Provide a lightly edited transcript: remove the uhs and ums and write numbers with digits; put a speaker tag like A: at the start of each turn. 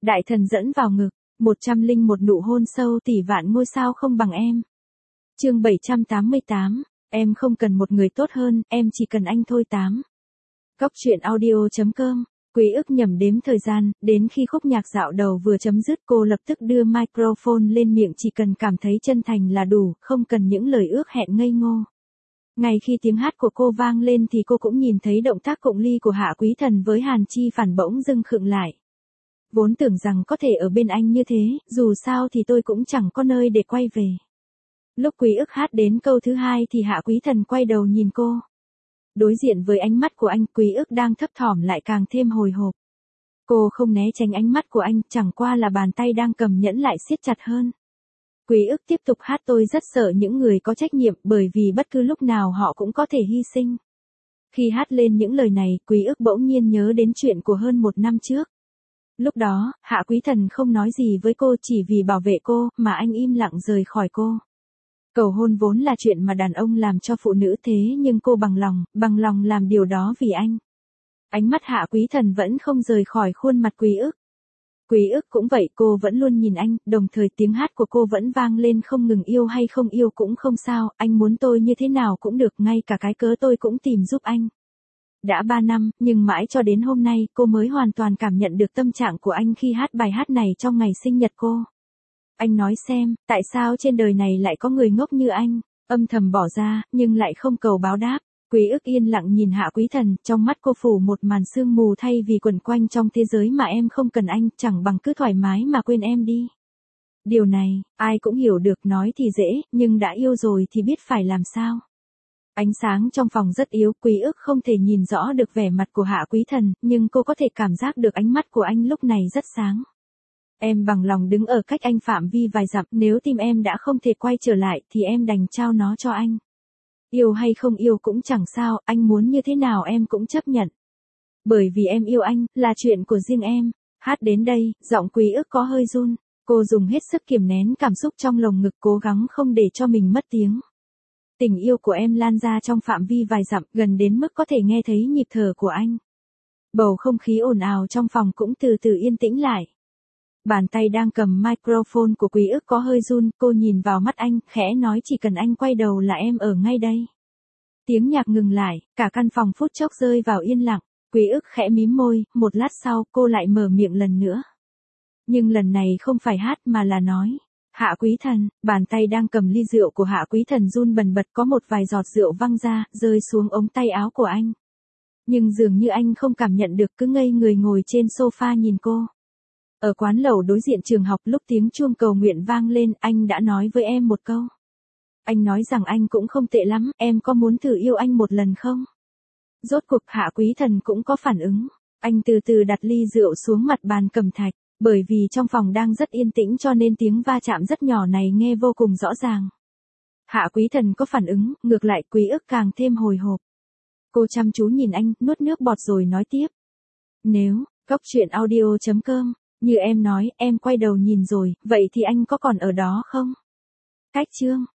A: Đại thần dẫn vào ngực, 101 nụ hôn sâu tỷ vạn ngôi sao không bằng em. Chương 788, em không cần một người tốt hơn, em chỉ cần anh thôi 8. Góc truyện audio.com. Quý ức nhẩm đếm thời gian, đến khi khúc nhạc dạo đầu vừa chấm dứt cô lập tức đưa microphone lên miệng, chỉ cần cảm thấy chân thành là đủ, không cần những lời ước hẹn ngây ngô. Ngay khi tiếng hát của cô vang lên thì cô cũng nhìn thấy động tác cụng ly của Hạ Quý Thần với Hàn Chi Phản bỗng dưng khựng lại. Vốn tưởng rằng có thể ở bên anh như thế, dù sao thì tôi cũng chẳng có nơi để quay về. Lúc Quý ức hát đến câu thứ 2 thì Hạ Quý Thần quay đầu nhìn cô. Đối diện với ánh mắt của anh, Quý ức đang thấp thỏm lại càng thêm hồi hộp. Cô không né tránh ánh mắt của anh, chẳng qua là bàn tay đang cầm nhẫn lại siết chặt hơn. Quý ức tiếp tục hát, tôi rất sợ những người có trách nhiệm, bởi vì bất cứ lúc nào họ cũng có thể hy sinh. Khi hát lên những lời này, Quý ức bỗng nhiên nhớ đến chuyện của hơn 1 năm trước. Lúc đó, Hạ Quý Thần không nói gì với cô, chỉ vì bảo vệ cô, mà anh im lặng rời khỏi cô. Cầu hôn vốn là chuyện mà đàn ông làm cho phụ nữ, thế nhưng cô bằng lòng làm điều đó vì anh. Ánh mắt Hạ Quý Thần vẫn không rời khỏi khuôn mặt Quý ức. Quý ức cũng vậy, cô vẫn luôn nhìn anh, đồng thời tiếng hát của cô vẫn vang lên không ngừng, yêu hay không yêu cũng không sao, anh muốn tôi như thế nào cũng được, ngay cả cái cớ tôi cũng tìm giúp anh. Đã 3 năm, nhưng mãi cho đến hôm nay, cô mới hoàn toàn cảm nhận được tâm trạng của anh khi hát bài hát này trong ngày sinh nhật cô. Anh nói xem, tại sao trên đời này lại có người ngốc như anh, âm thầm bỏ ra, nhưng lại không cầu báo đáp. Quý ức yên lặng nhìn Hạ Quý Thần, trong mắt cô phủ một màn sương mù, thay vì quẩn quanh trong thế giới mà em không cần anh, chẳng bằng cứ thoải mái mà quên em đi. Điều này, ai cũng hiểu được, nói thì dễ, nhưng đã yêu rồi thì biết phải làm sao. Ánh sáng trong phòng rất yếu, Quý ức không thể nhìn rõ được vẻ mặt của Hạ Quý Thần, nhưng cô có thể cảm giác được ánh mắt của anh lúc này rất sáng. Em bằng lòng đứng ở cách anh phạm vi vài dặm, nếu tim em đã không thể quay trở lại thì em đành trao nó cho anh. Yêu hay không yêu cũng chẳng sao, anh muốn như thế nào em cũng chấp nhận. Bởi vì em yêu anh, là chuyện của riêng em. Hát đến đây, giọng Quý ức có hơi run. Cô dùng hết sức kiềm nén cảm xúc trong lồng ngực, cố gắng không để cho mình mất tiếng. Tình yêu của em lan ra trong phạm vi vài dặm, gần đến mức có thể nghe thấy nhịp thở của anh. Bầu không khí ồn ào trong phòng cũng từ từ yên tĩnh lại. Bàn tay đang cầm microphone của Quý ức có hơi run, cô nhìn vào mắt anh, khẽ nói, chỉ cần anh quay đầu là em ở ngay đây. Tiếng nhạc ngừng lại, cả căn phòng phút chốc rơi vào yên lặng. Quý ức khẽ mím môi, một lát sau cô lại mở miệng lần nữa. Nhưng lần này không phải hát mà là nói. Hạ Quý Thần, bàn tay đang cầm ly rượu của Hạ Quý Thần run bần bật, có một vài giọt rượu văng ra, rơi xuống ống tay áo của anh. Nhưng dường như anh không cảm nhận được, cứ ngây người ngồi trên sofa nhìn cô. Ở quán lẩu đối diện trường học, lúc tiếng chuông cầu nguyện vang lên, anh đã nói với em một câu. Anh nói rằng anh cũng không tệ lắm, em có muốn thử yêu anh một lần không? Rốt cuộc Hạ Quý Thần cũng có phản ứng. Anh từ từ đặt ly rượu xuống mặt bàn cẩm thạch, bởi vì trong phòng đang rất yên tĩnh cho nên tiếng va chạm rất nhỏ này nghe vô cùng rõ ràng. Hạ Quý Thần có phản ứng, ngược lại Quý ức càng thêm hồi hộp. Cô chăm chú nhìn anh, nuốt nước bọt rồi nói tiếp. Nếu, góc truyện audio.com, như em nói, em quay đầu nhìn rồi, vậy thì anh có còn ở đó không? Cách chương